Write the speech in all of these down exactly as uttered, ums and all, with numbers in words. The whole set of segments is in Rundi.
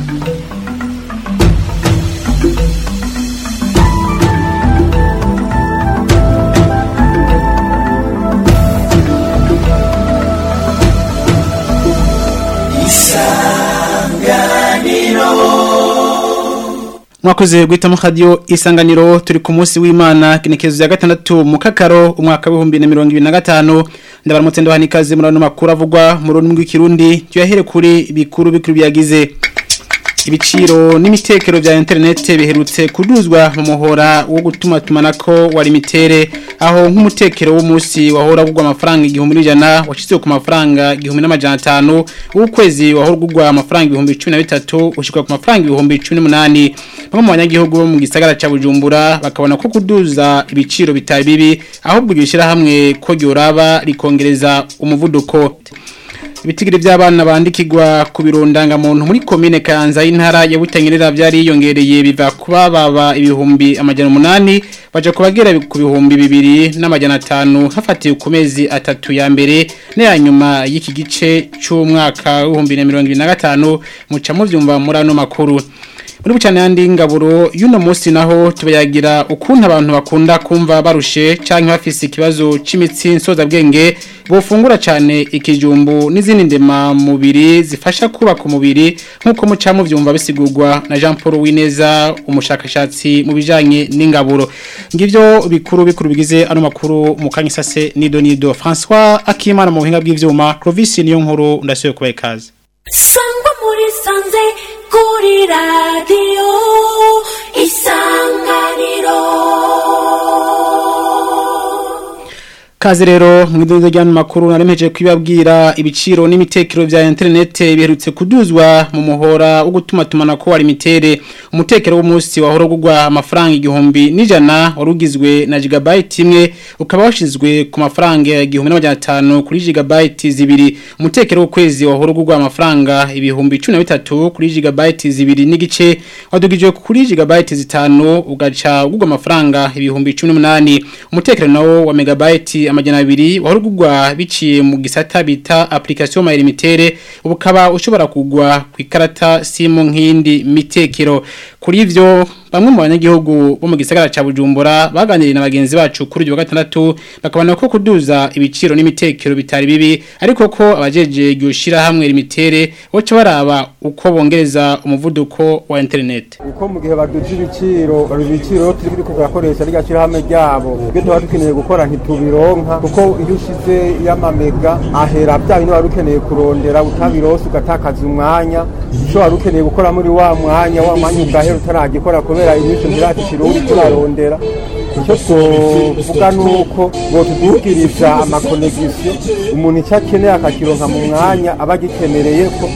Mwakoze guhita mu radio Isanganiro turi ku munsi w'Imana kinekezo ya gatandatu mu kakaro umwaka w'ibihumbi na mirongo ibiri na gatanu ndabaramutse ndohanikaze muri ano makuru avugwa mu rurimi rw'ikirundi tuyahere kuri bikuru bikuru byagize ibiciro n'imitekero vya internet biherutse kuduzwa mu muhora wo gutuma tumanako wa limitere aho nk'umutekero w'umunsi wahora kugwa amafaranga igihumbi n'ijana washizwe ku mafaranga igihumbi n'amajana atanu ukwezi wahora kugwa amafaranga ibihumbi cumi na bitatu ushika ku mafaranga ibihumbi cumi n'umunani bamwe mu banyagihugu bo mu gisagara ca Bujumbura bakabona ko kuduza ibiciro bitari bibi ahubwo gishira hamwe ko gyoraba rikongereza umuvuduko ibitigiri by'abana bandikirwa ku birondanga muntu muri commune Kanza y'intara ya Butanyerera byari yongereye biva kuba baba ibihumbi amajana umunani baje kubagera ku bihumbi bibiri n'amajana atanu hafatiye ku mezi atatu ya mbere ne nyuma y'iki gice cy'umwaka w'ibihumbi na mirongo ibiri na gatanu muca mu vyumva muri ano makuru muri bucane yandi ngaburo yuno munsi naho tubayagira ukuntu abantu bakunda kumva barushe canke bafise ikibazo c'imitsi nsoza bwenge bofungura cyane ikijumbu n'izindi ndema mubiri zifasha kuba ku mubiri nkuko muca mu vyumva bisigurwa na Jean Paul Wineza umushakashatsi mu bijanye n'ingaburo ngivyo bikuru bikuru bigize ano makuru mu kanyisase nido nido François Akimana mu buhinga bw'ivyuma Clovis niyo nkuru ndasuye kubaye kaze Sangwa muri sanze kuri radio Isanganiro Kazi rero mwidozo ryano makuru naremeje kwibabwira ibiciro n'imitekero vya internet biherutse kuduzwa mu muhora wo gutuma tumanako wa limitere umutekero w'umunsi wahora kugwa amafaranga igihumbi n'ijana warugizwe na gigabyte imwe ukaba washizwe ku mafaranga igihumbi n'amajana atanu kuri gigabyte zibiri umutekero w'ukwezi wahora kugwa amafaranga ibihumbi cumi na bitatu kuri gigabyte zibiri n'igice wadugijwe kuri gigabyte zitanu ugaca ugwa amafaranga ibihumbi cumi n'umunani umutekero nawo wa megabyte amajana abiri wahurugwa biciye mu gisata bita application ma limitere ubukaba ushobora kugwa ku ikarata simu nk'indi mitekero kuri ivyo bamwe mu banyagihugu bo mu gisagara ca Bujumbura baganiriye na bagenzi bacu kuri uyu wa gatandatu bakabana ko kuduza ibiciro n'imitekero bitari bibi ariko ko abajeje gyoshira hamwe limitere boce baraba uko bongereza umuvuduko wa internet uko mu gihe baduje ibiciro barubiciro turi kuri kugakoresha rigashira hamwe ryabo byo tuba dukeneye gukora ntitubironka kuko iyo ushize y'amamega ahera bya bintu barukeneye kurondera utabirose ugatakaza umwanya cyo warukeneye gukora muri wa mwanya wa mwanya ugahera utaragikora kubera inyisho ndirati kiruri turarondera icyo tuvuga nuko ngo tudukiriza amakonegisiyo umuntu icyakeneye akakironka mu mwanya abagikemereye ko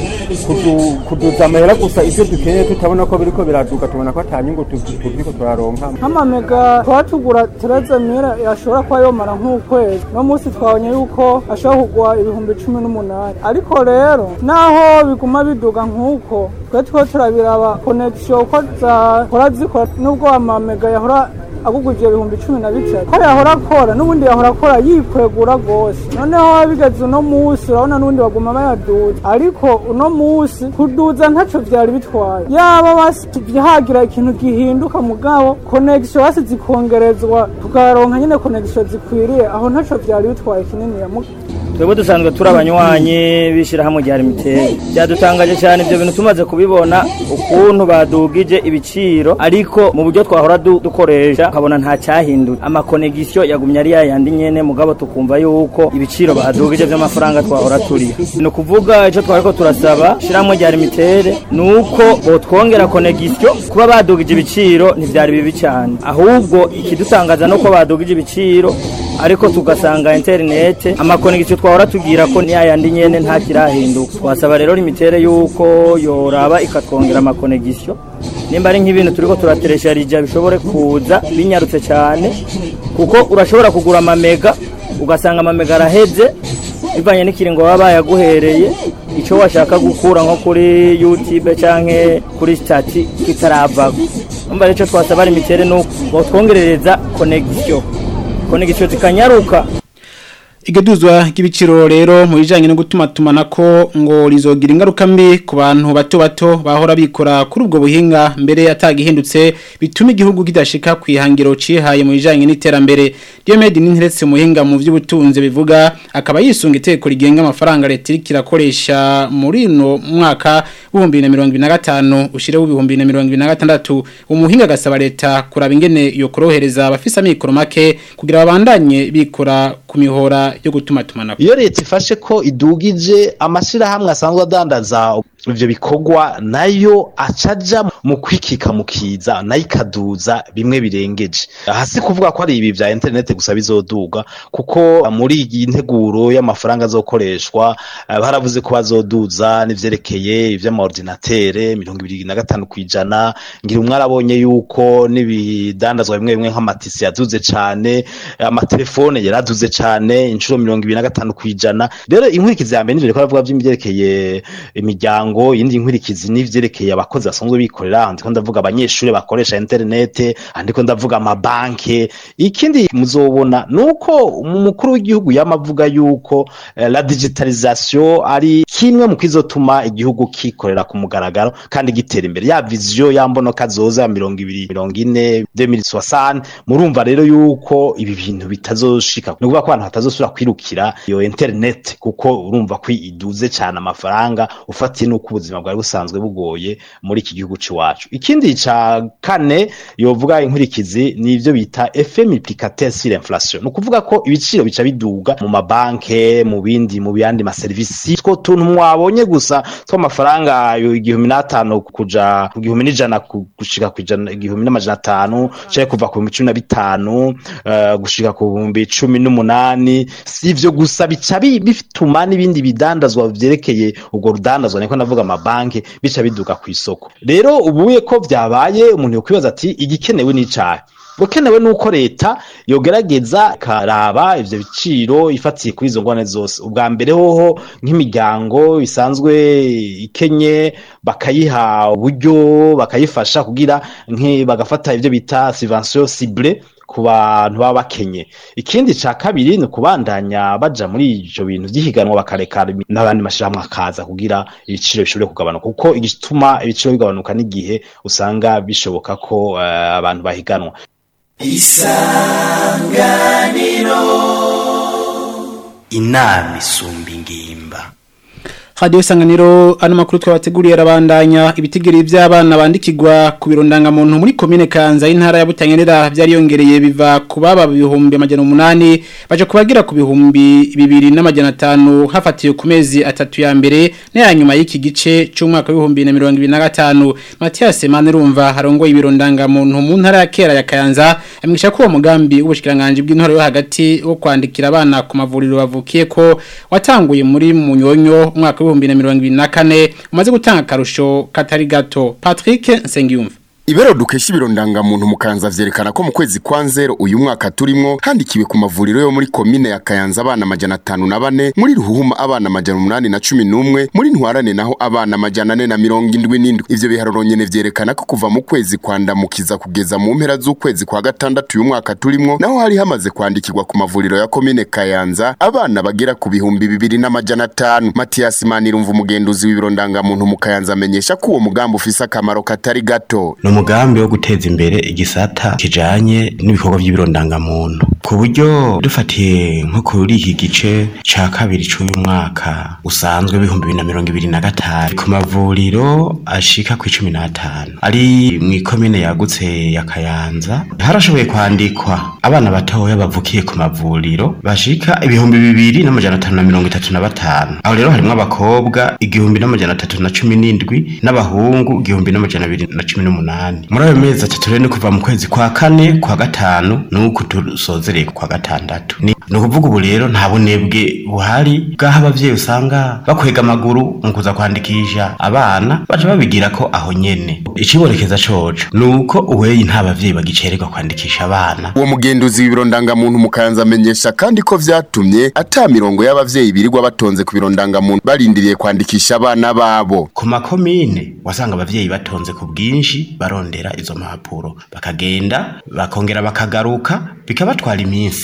kuduza amahera gusa ivyo dukeneye tutabona ko biriko biraduka tubona ko atanyungu turiko turaronka nk'amamega twatugura tereza mira yashobora kuba yomara nk'ukwezi no munsi twabonye yuko ashobora kugwa ibihumbi cumi n'umunani ariko rero naho biguma biduga nk'uko twe two turabiraba connection uko zakora zikora nubwo amamega yahora aguguje ibihumbi cumi na bitatu ko yahora akora n'ubundi yahora akora yikwegura gose noneho bigeze no musi urabona n'ubundi baguma bayaduza ariko uno musi kuduza ntaco vyari bitwaye yaba basihagira ikintu gihinduka mugabo connection basi zikongerezwa tukaronka nyene connection zikwiriye aho ntaco vyari bitwaye kinini ya muga twebwe dusanzwe turi abanywanyi bishira hamwe rya limitere byadutangaje cyane ibyo bintu tumaze kubibona ukuntu badugije ibiciro ariko mu buryo twahora dukoresha kabona nta cyahindutse amakonegisiyo yagumye ari yayandi nyene mugabo tukumva yuko ibiciro badugije by'amafaranga twahora turi no kuvuga ico twariko turasaba shiramwe rya limitere nuko botwongera konegisiyo kuba badugije ibiciro ntivyari bibi cyane ahubwo ikidutangaza nuko badugije ibiciro ariko tugasanga internet amakonegisiyo twahora tugira ko ni yayandi nyene nta kirahinduka twasaba rero limitere yuko yoraba ikatwongera amakonegisiyo nimba ari nk'ibintu turiko turateresha rija bishobore kuza binyarutse cyane kuko urashobora kugura amamega ugasanga amamega araheze bivanye n'ikiringo baba bayaguhereye ico washaka gukura nko kuri YouTube canke kuri stati kitaravago umva rero twasaba limitere nuko botwongerereza connection connection zikanyaruka Igeduzwa ry'ibiciro rero mu bijanye no gutuma tumanako ngo rizogira ingaruka mbi ku bantu bato bato bahora bikora kuri ubwo buhinga mbere atagihindutse bituma igihugu kidashika kwihangiro cihaye mu bijanye n'iterambere. Diomede Ninteretse muhinga mu vy'ubutunzi bivuga akaba yisunga iteko rigenga amafaranga leta kirakoresha muri no mwaka wa bibiri na mirongo ibiri na gatanu ushire wa bibiri na mirongo ibiri na gatandatu. Umuhinga gasaba leta kuraba ingene yo korohereza abafisa mikoro make kugira babandanye bikora ku mihora yo gutuma tumanako. Iyo leta ifashe ko idugije amashira hamwe asanzwe adandaza ivyo bikorwa nayo acaja mu kwikika mukiza nayo ikaduza bimwe birengeje. Hasi kuvuga ko ari ibi vya internet gusa bizoduga kuko muri iyi nteguro y'amafaranga azokoreshwa baravuze ko bazoduza n'ivyerekeye ivy'amaordinatere mirongo ibiri na gatanu kwijana. Ngira umwarabonye yuko n'ibidandazwa bimwe bimwe nk'amatisi yaduze cane, amatelefone yaraduze cane inshuro mirongo ibiri na gatanu kwijana. Rero inkurikizi ya mbere n'ivyo baravuga vy'imyerekeye imiryango ngo yindi nkwirikizi n'ivyerekeye abakozi basanzwe bikorera ndiko ndavuga abanyeshuri bakoresha internet andiko ndavuga amabanke. Ikindi muzobona nuko umukuru w'igihugu yamavuga yuko eh, la digitalisation ari kimwe mu kwizotuma igihugu kikorera ku mugaragaro kandi gitera imbere. Ya vision yambono kazoza mirongo ibiri mirongo ine deux mille soixante murumva rero yuko ibi bintu bitazoshika nukuvuga ko abantu batazosubira kwirukira iyo internet kuko urumva ko iduze cyane amafaranga ufatiye nuko ubuzima bwari busanzwe bugoye muri iki gihugu ciwacu. Ikindi ca kane yovuga inkurikizi ni ivyo bita effet multiplicateur sur l'inflation. Nukuvuga ko ibiciro bica biduga mu mabanke mu bindi mu biyandi ma service two tuntu mwabonye gusa two amafaranga igihumbi n'atanu kuja ku gihumbi n'ijana gushika ku igihumbi n'amajana atanu cyaje kuva ku cumi na bitanu uh, gushika ku bihumbi cumi n'umunani. Sivyo gusa bica bifituma n'ibindi bidandazwa vyerekeye ubwo rudandazwa niko ndavuga amabanke bica biduka ku isoko. Rero ubuye ko vyabaye umuntu yokwibaza ati igikenewe ni cahe? Bukenewe nuko leta yogerageza karaba ivyo biciro ifatiye kuri izo ngwane zose. Ubwa mbere hoho nk'imiryango isanzwe ikenye bakayiha uburyo bakayifasha kugira nke bagafata ivyo bita subvention ciblée ku bantu baba bakenye. Ikindi ca kabiri ni kubandanya baja muri ivyo bintu vy'ihiganwa bakareka n'abandi mashiramwe akaza kugira ibiciro bishobore kugabanuka kuko igituma ibiciro bigabanuka n'igihe usanga bishoboka ko uh, abantu bahiganwa. Isanganiro inama isumba ingimba. Radio Isanganiro ano makuru twabateguriye arabandanya. Ibitigiri by'abana bandikirwa ku birondanga muntu muri commune Kanza intara ya Butanyerera byari yongereye biva kubaba ibihumbi amajana umunani baje kubagira ku bihumbi bibiri n'amajana atanu hafatiye ku mezi atatu ya mbere n'aya nyuma y'iki gice cy'umwaka w'ibihumbi na mirongo ibiri na gatanu. Mathias Manirumva harongo ibirondanga muntu mu ntara ya Kera ya Kanza amwisha ko umugambi w'ubushikiranganje bw'intore yo hagati wo kwandikira abana ku mavuriro bavukiye ko watanguye muri Munyonyo umwaka ibihumbi na mirongo ibiri na kane umaze gutanga karusho katari gato. Patrick Nsengiyumva. Ibero dukesha ibirondanga muntu mu Kanza vyerekana ko mu kwezi kwa nzero uyu mwaka turimwo handikiwe ku mavuriro yo muri komine ya Kayanza abana majana atanu na bane, muri Ruhuhuma abana majana umunani na cumi n'umwe, muri Ntwarane naho abana majana ane na mirongo indwi n'indwi. Ivyo biharuro nyene vyerekana ko kuva mu kwezi kwa Ndamukiza kugeza mu mpera z'ukwezi kwa gatandatu uyu mwaka turimwo naho hari hamaze kwandikirwa ku mavuriro ya komine Kayanza abana bagera ku bihumbi bibiri n'amajana atanu. Mathias Manirumva umugenduzi w'ibirondanga muntu mu Kayanza amenyesha ko uwo mugambi ufise akamaro katari gato. Umugambi wo guteza imbere igisata kijanye n'ibikorwa by'ibirondanga muntu ku buryo dufatiye nko kuri iki gice ca kabiri cy'uyu mwaka usanzwe bihumbi bibiri na mirongo ibiri na gatanu ku mavuriro ashika ku cumi n'atanu ari mu ikomine yagutse ya Kayanza harashoboye kwandikwa abana batoya bavukiye ku mavuriro bashika ibihumbi bibiri n'amajana atanu na mirongo itatu na batanu. Aho rero harimo abakobwa igihumbi n'amajana atatu na cumi n'indwi n'abahungu igihumbi n'amajana abiri na cumi n'umunani. Muri ayo mezi atatu rero kuva mu kwezi kwa kane kwa gatanu nuko tusozereye kwa gatandatu. Ni ukuvuga ubu rero nta bunebwe buhari bwaho abavyeyi usanga bakwega amaguru mu kuza kwandikisha abana baje babigira ko aho nyene. Iciborekeza coco nuko uweyi nta bavyeyi bagicererwa kwandikisha abana. Uwo mugenduzi w'ibirondanga muntu mu Kayanza amenyesha kandi ko vyatumye ata mirongo y'abavyeyi birirwa batonze ku birondanga muntu barindiriye kwandikisha abana babo. Ku makomine wasanga abavyeyi batonze ku bwinshi barondera izo mpapuro bakagenda bakongera bakagaruka bikabatwara iminsi.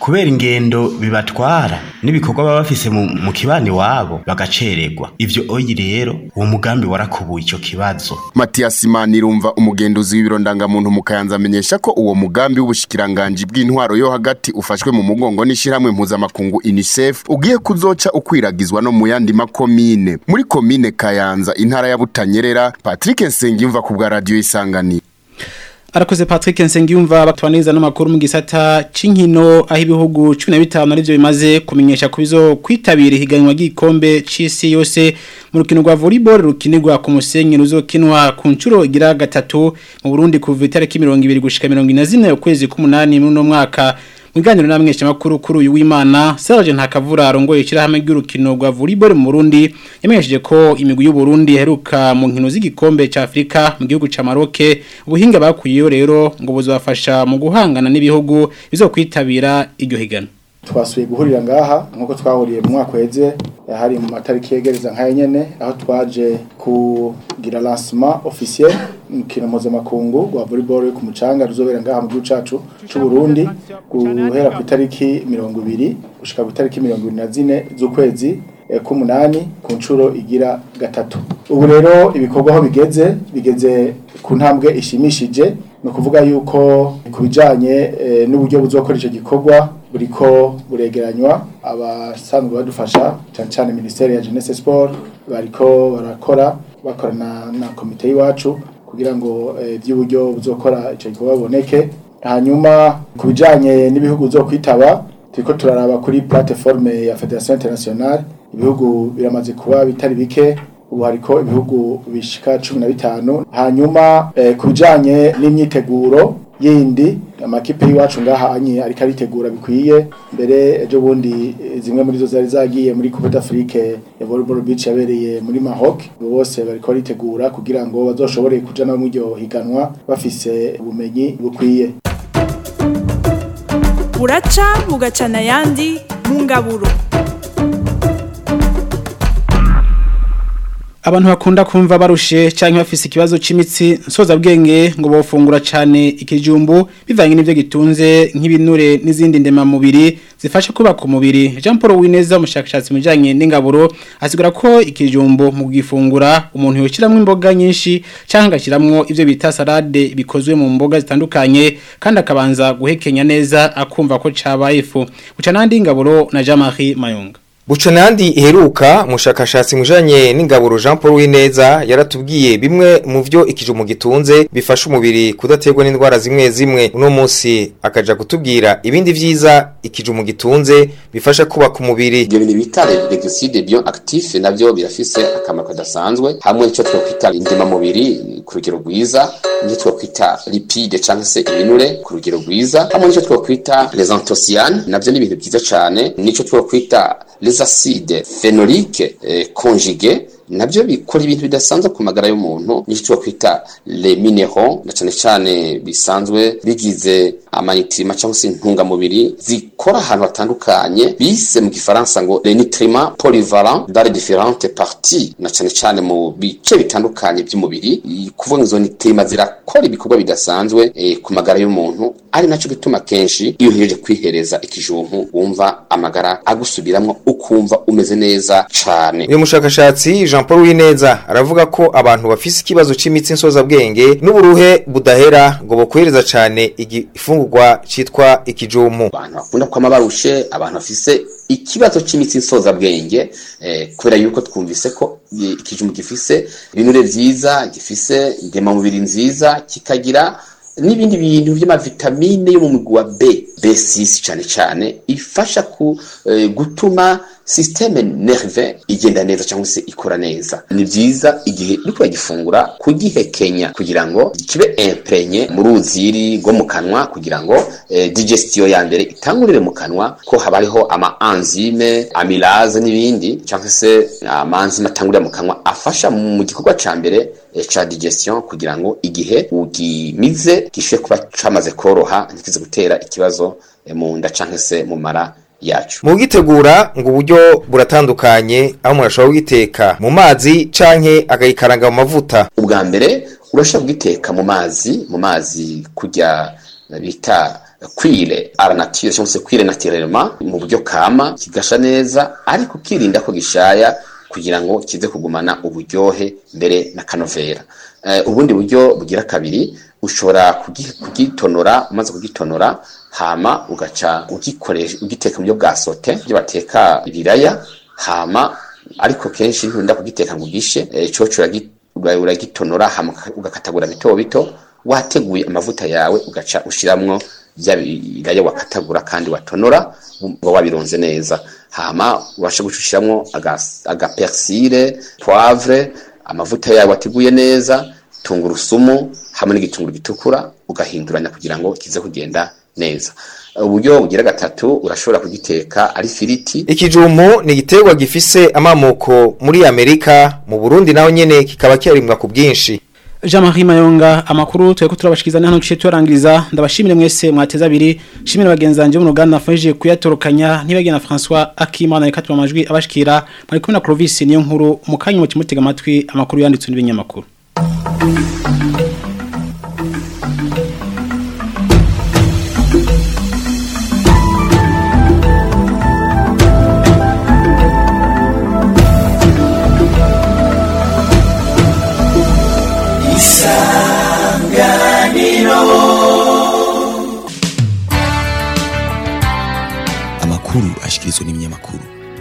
kubera ingendo bibatwara n'ibikorwa baba bafise mu, mu kibani wabo bagacererwa. Ivyo oyi rero uwo mugambi warakubuye ico kibazo. Mathias Manirumva umugenduzi w'ibiro ndangamuntu mu Kayanza amenyesha ko uwo mugambi w'ubushikiranganje bw'intwaro yo hagati ufashwe mu mugongo n'ishiramwe mpuzamakungu UNICEF ugiye kuzoca ukwiragizwa no mu yandi makomine. Muri komine Kayanza intara ya Butanyerera, Patrick Nsengiyumva ku bwa radio Isangani. Arakoze Patrick Nsengiyumva batwaniriza n'amakuru mu gisata c'inkino aho ibihugu cumi na bitanu arivyo bimaze kumenyesha kubizo kwitabira higanwa ry'ikombe c'isi yose mu rukino rwa volleyball rukinirwa ku musenyi ruzokinwa ku ncuro igira gatatu mu Burundi kuva itariki mirongo ibiri gushika mirongo ine na zine ukwezi k'umunani mu no mwaka. Mwiganiro na mwesha makuru kuri uyu w'Imana Serge Ntakavura arongoye ikirahamwe ry'urukino rwa volleyball mu Burundi yamenyesheje ko imigwi y'u Burundi heruka mu nkino z'igikombe ca Afrika mu gihugu ca Maroc ubuhinga bakuyeyo rero ngo buzobafasha mu guhangana n'ibihugu bizokwitabira iryo higano. Twasuye guhurira ngaha nkuko twahuriye mu mwaka weze hari mu matariki yegereza nka nyene aho twaje kugira lancement officiel mukino mpuzamakungu wa volleyball ku mucanga ruzobera ngaha mu gihugu cacu c'u Burundi guhera ku itariki mirongo ibiri gushika ku itariki mirongo ibiri na zine z'ukwezi k'umunani ku ncuro igira gatatu. Ubu rero ibikorwa aho bigeze bigeze ku ntambwe ishimishije no kuvuga yuko kubijanye e, n'uburyo buzokora ico gikorwa buriko buregeranywa abasanzwe badufasha cyane cyane Ministeri ya Jeunesse Sport bariko barakora bakorana na komite y'iwacu kugira ngo by'uburyo e, buzokora ico gikorwa boneke. Hanyuma kubijanye n'ibihugu zo kwitaba turiko turaraba kuri plateforme ya Federation Internationale ibihugu biramaze kuba bitari bike ubu hariko ibihugu bishika cumi na bitanu. Hanyuma eh, kubijanye n'imyiteguro yindi amakipe y'iwacu ngaha anyi ariko aritegura bikwiye mbere ejo bundi zimwe muri zo zari zagiye muri Coupe d'Afrique ya volleyball beach yabereye muri Maroc bose bariko aritegura kugira ngo bazoshobore kujana mu ryo higanwa bafise ubumenyi bukwiye. Buraca bugacana yandi mu ngaburo. Abantu bakunda kumva barushe canke bafise ikibazo c'imitsi nsoza bwenge ngo bofungura cane ikijumbu bivanye n'ivyo gitunze nk'ibinure n'izindi ndema mubiri zifasha kuba ku mubiri. Jean Paul Wineza umushakashatsi mujanye n'ingaburo asigura ko ikijumbu mu gifungura umuntu yoshiramwe imboga nyinshi canke agashiramwo ivyo bita salade bikozwe mu mboga zitandukanye kandi akabanza guhekenya neza akumva ko cabaye ifu. Buca nandi ingaburo na Jean-Marie Mayonga. Bucanandi iheruka mushakashatsi mujanye n'ingaburo Jean Paul Wineza yaratubwiye bimwe mu vyo ikijumbu gitunze bifasha umubiri kudaterwa n'indwara zimwe zimwe. Uno munsi akaja kutubwira ibindi vyiza ikijumbu gitunze bifasha kuba ku mubiri. Ibyo bintu bita les glucides bioactifs navyo birafise akamaro kadasanzwe hamwe cyo twokwita indema mubiri ku rugero rwiza n'icyo twokwita lipide canke se ibinure ku rugero rwiza hamwe n'icyo twokwita les anthocyanins navyo ni ibintu byiza cyane n'icyo twokwita les acides phénoliques eh, conjugués nabyo bikora ibintu bidasanzwe ku magara y'umuntu n'icyo twokwita les minéraux na cyane cyane bisanzwe bigize amanitrima cyangwa se intungamubiri zikora ahantu hatandukanye bise mu gifaransa ngo les nutriments polyvalents dans les différentes parties na cyane cyane mu bice bitandukanye by'umubiri kuvuga izo nitrima zirakora ibikorwa bidasanzwe eh, ku magara y'umuntu ari naco gituma kenshi iyo uhejeje kwihereza ikijumbu wumva amagara agusubiramwo ukumva umeze neza cyane. Uyu mushakashatsi Jean Paul Wineza aravuga ko abantu bafise ikibazo c'imitsi nsoza bwenge n'uburuhe budahera ngo bokwireza cyane igifungurwa citwa ikijumbu. Abantu bakunda kwama barushe abantu bafise ikibazo c'imitsi nsoza bwenge eh, kubera yuko twumvise ko ikijumbu gifise ibinure vyiza gifise indema mubiri nziza kikagira n'ibindi bintu by'ama vitamine yo mu mugwi wa B B six cyane cyane ifasha ku eh, gutuma systeme nerveux igenda neza cyangwa se ikora neza. Ni byiza igihe uri kwagifungura kugihekenya kugira ngo kibe imprégné mu ruziri rwo mu kanwa kugira ngo eh, digestion ya mbere itangurire mu kanwa ko habariho ama enzyme amylase n'ibindi cyangwa se amanzi atangurira mu kanwa afasha mu gikorwa ca mbere eh, ca digestion kugira ngo igihe ugimize gishe kuba camaze koroha ntikize gutera ikibazo eh, mu nda canke se mu mara yacu. Mu gitegura ngo uburyo buratandukanye aho murashobora kugiteka mu mazi canke agayikaranga mu mavuta. Ubwa mbere urashobora kugiteka mu mazi mu mazi kujya bita kwire ara nature cyangwa se kwire naturellement mu buryo kama kigasha neza ariko kirinda ko gishaya kugira ngo kize kugumana uburyohe mbere na kanovera. Uh, ubundi buryo bugira kabiri ushobora kugitonora umaze kugitonora hama ugaca ugikoresha ugiteka mu byo bwa sote byo bateka ibiraya hama ariko kenshi ntunda kugiteka ngo gishe e, coco uragitonora hama ugakatagura bito bito wateguye amavuta yawe ugaca ushiramwo bya biraya wakatagura kandi watonora ngo wabironze neza hama ubasha gushushiramwo aga, aga persile poivre amavuta yawe wateguye neza tungurusumu hamwe n'igitunguru gitukura ugahinduranya kugira ngo kize kugenda neza. Uburyo bugira gatatu urashobora kugiteka ari firiti. Ikijumbu ni igiterwa gifise amamoko muri Amerika, mu Burundi naho nyene kikaba cyarimwa ku bwinshi. Jean-Marie Mayonga amakuru tweko turabashikizana hano cyo turangiriza ndabashimire mwese mwateza abiri shimire bagenzanje mu ruganda nafashije kuyatorokanya ntibagena François Akimana rekatwa amajwi abashikira muri kumwe na Clovis niyo nkuru mukanyi mu kimutega amatwi amakuru yanditswe n'ibinyamakuru. Amakuru ashikirizwa n'ibinyamakuru.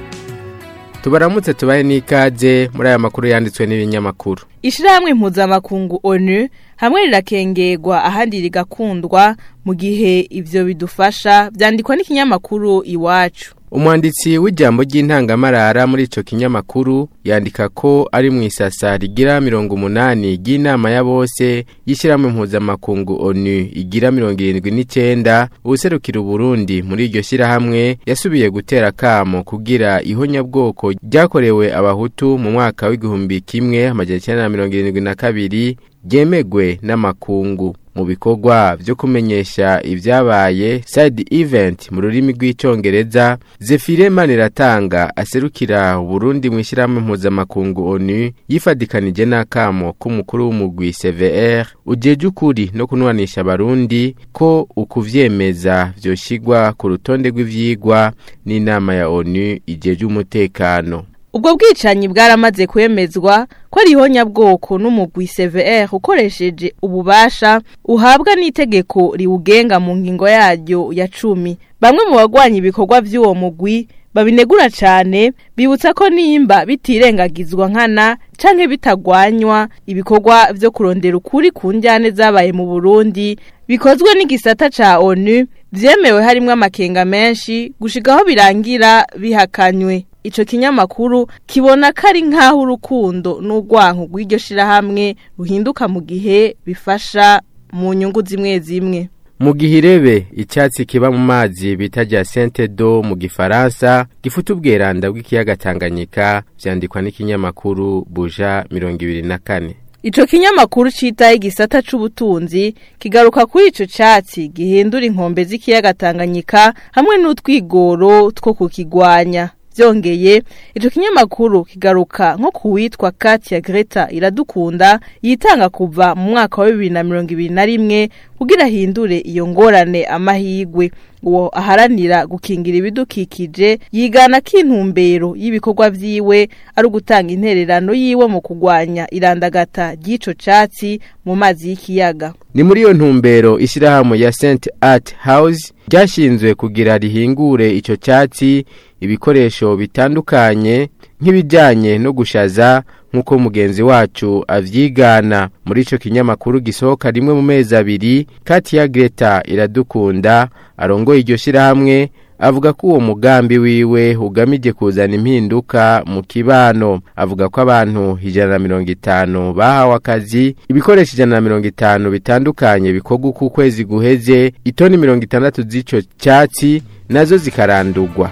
Tubaramutse tubaye n'ikaze muri aya makuru yanditswe n'ibinyamakuru. Ishirahamwe mpuzamakungu O N U hamwe rirakengegwa ahandi rigakundwa mu gihe ivyo bidufasha byandikwa n'ikinyamakuru Iwacu. Umwanditsi w'ijambo ry'intangamarara muri ico kinyamakuru yandika ko ari mu isasa rigira mirongo umunani y'inama ya bose yishiramwe mpuzamakungu O N U igira mirongo irindwi n'icenda userukira Burundi muri iryo shirahamwe yasubiye gutera kamo kugira ihonyabwoko ryakorewe abahutu mu mwaka w'igihumbi kimwe amajana icenda na mirongo irindwi na kabiri ryemegwe n'amakungu. Mu bikorwa byo kumenyesha ibyabaye side event mu rurimi rw'icyongereza Zefire Maniratanga aserukira Burundi mu ishyirahamwe mpuzamakungu O N U yifadikanije n'akamo k'umukuru w'umugwi C V R ujeje ukuri no kunwanisha abarundi ko ukuvyemeza vyoshigwa ku rutonde rw'ivyigwa n'inama ya O N U ijeje umutekano. Ubwo bwicanyi bwaramaze kwemezwa ko ari ihonyabwoko n'umugwi C V R ukoresheje ububasha uhabwa n'itegeko riwugenga mu ngingo yaryo ya cumi. Bamwe mu bagwanya ibikorwa by'uwo mugwi babinegura cyane bibutsa ko nimba bitirengagizwa nkana canke bitagwanywa ibikorwa byo kurondera ukuri ku njyane zabaye mu Burundi bikozwe n'igisata ca O N U vyemewe harimo amakenga menshi gushigaho birangira bihakanywe. Ico kinyamakuru kibona kari nkaho urukundo n'ugwanko rw'iryo shirahamwe ruhinduka mu gihe bifasha mu nyungu zimwe zimwe. Mu gihirebe icyatsi kiba mu mazi bitaja Sainte d'eau mu gifaransa gifuta ubweranda bw'ikiyaga Tanganyika byandikwa n'ikinyamakuru Buja mirongo ibiri na kane. Ico kinyamakuru citaye igisata c'ubutunzi kigaruka kuri ico cyatsi gihindura inkombe z'ikiyaga Tanganyika hamwe n'utwigoro two kukigwanya. Vyongeye ico kinyamakuru kigaruka nko kuwitwa Katia Greta Iradukunda yitanga kuva mu mwaka wa bibiri na mirongo ibiri na rimwe kugira hindure iyo ngorane amahigwe. Uwo aharanira gukingira ibidukikije yigana kintumbero y'ibikorwa vyiwe ari gutanga intererano yiwe mu kugwanya irandagata ry'ico catsi mu mazi y'ikiyaga. Ni muri iyo ntumbero ishirahamwe ya Saint Art House ryashinzwe kugira rihingure ico catsi ibikoresho bitandukanye nk'ibijanye no gushaza nkuko mugenzi wacu avyigana. Muri ico kinyamakuru gisohoka rimwe mu mezi abiri Katia Greta Iradukunda arongoye iryo shirahamwe avuga ko uwo mugambi wiwe ugamije kuzana impinduka mu kibano. Avuga ko abantu ijana na mirongo itanu bahawe akazi, ibikoresho ijana na mirongo itanu bitandukanye bikorwa ku kwezi guheze, itoni mirongo itandatu z'ico cyatsi nazo zikarandurwa.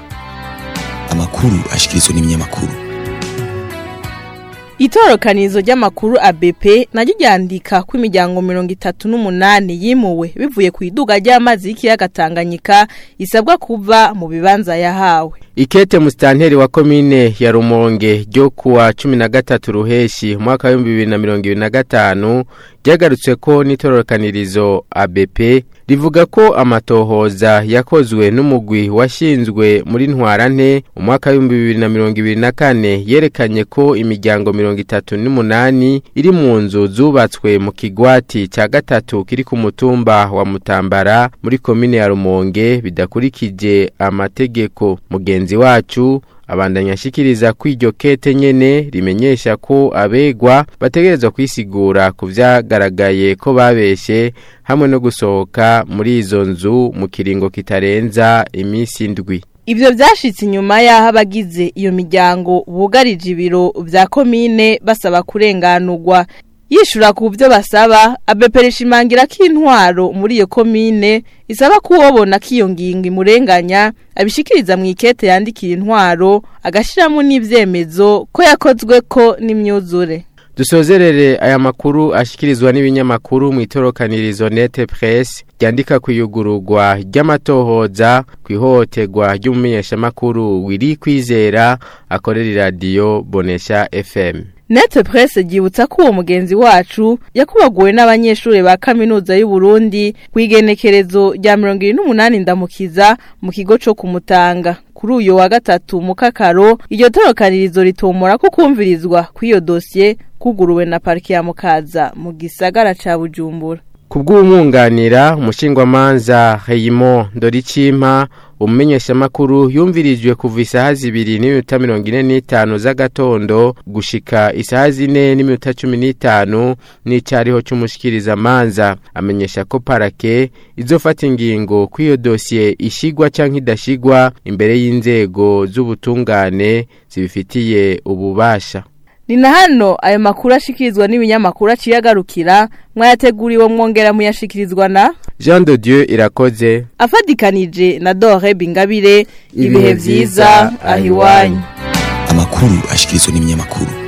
Amakuru ashikirizwa n'ibinyamakuru. Itorokanizo ry'amakuru A B P naryo ryandika ko imiryango mirongo itatu n'umunani yimuwe bivuye ku iduga ry'amazi y'ikiyaga Tanganyika isabwa kuva mu bibanza yahawe. Ikete mustanteri wa komine ya Rumonge ryo kuwa cumi na gatatu ruheshi mwaka wa bibiri na mirongo ibiri na gatanu ryagarutse ko nitorokanirizo A B P rivuga ko amatohoza yakozwe n'umugwi washinzwe muri ntwarante umwaka w'ibihumbi bibiri na mirongo ibiri na kane yerekanye ko imiryango mirongo itatu n'umunani iri mu nzu zubatswe mu kigwati cya gatatu kiri ku mutumba wa Mutambara muri komine ya Rumonge bidakurikije amategeko. Mugenzi wacu abandanya ashikiriza ko iryo kete nyene rimenyesha ko abegwa bategerezwa kwisigura ku vyagaragaye ko babeshe hamwe no gusohoka muri izo nzu mu kiringo kitarenza imisi ndwi. Ivyo vyashitse inyuma yaho abagize iyo miryango bugarije ibiro vya komine basaba kurenganurwa. Yishura ku byo basaba abepereshimangira k'intwaro muri iyo komine isaba kuwobona kiyo ngingo imurenganya abishikiriza mu ikete yandikira intwaro agashiramo n'ivyemezo ko yakozwe ko n'imyuzure. Dusozerere aya makuru ashikirizwa n'ibinyamakuru mu itorokanirizo Net Press ryandika kuyugururwa ry'amatohoza kwihohoterwa ry'umumenyesha makuru Wiri Kwizera akorera radio Bonesha F M. Net Press gibutsa ko uwo mugenzi wacu yakubaguwe n'abanyeshuri ba kaminuza y'u Burundi kwigenekerezo rya mirongo irindwi n'umunani ndamukiza mu kigo cyo kumutanga. Kuri uyo wa gatatu mu kakaro iryo torokanirizo ritomora ko kumvirizwa kw'iyo dossier kuguruwe na pariki ya Mukaza mu gisagara ca Bujumbura. Kubw'umwunganira umushingwamanza Heyimo Ndoricimpa umumenyesha makuru yumvirijwe kuva isaha zibiri n'iminota mirongo ine n'itanu z'agatondo gushika isaha zine n'iminota cumi n'itanu n'icariho cy'umushikiriza manza. Amenyesha ko parake izofata ingingo kw'iyo dossier ishigwa canke idashigwa imbere y'inzego z'ubutungane zibifitiye ububasha. Nina hano ayo makuru ashikirizwa n'ibinyamakuru aciyagarukira mwayateguriwe mwongera muyashikirizwa na Jean de Dieu Irakoze afadikanije na Dore Bingabire ibihe vyiza ahiwanyu. Amakuru ashikirizwa n'ibinyamakuru.